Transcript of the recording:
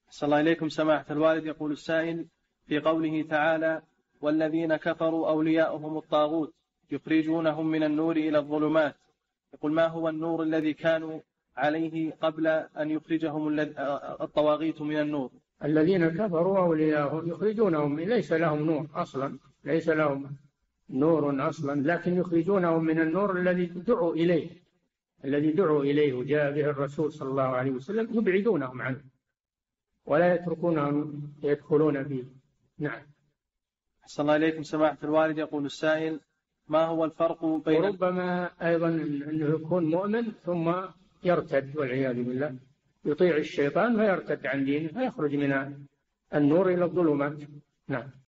صلى الله إليكم سماحة الوالد. يقول السائل في قوله تعالى والذين كفروا أولياؤهم الطاغوت يخرجونهم من النور إلى الظلمات، يقول ما هو النور الذي كانوا عليه قبل أن يخرجهم الطواغيت من النور؟ الذين كفروا أولياؤهم يخرجونهم، ليس لهم نور أصلا، ليس لهم نور أصلا، لكن يخرجونهم من النور الذي دعوا إليه، الذي دعوا إليه وجاء به الرسول صلى الله عليه وسلم، يبعدونهم عنه ولا يتركونهم يدخلون فيه. نعم. أحسن الله إليكم سماحة الوالد. يقول السائل ما هو الفرق بين وربما أيضا أنه يكون مؤمن ثم يرتد والعياذ بالله، يطيع الشيطان فيرتد عن دينه فيخرج من النور إلى الظلمات. نعم.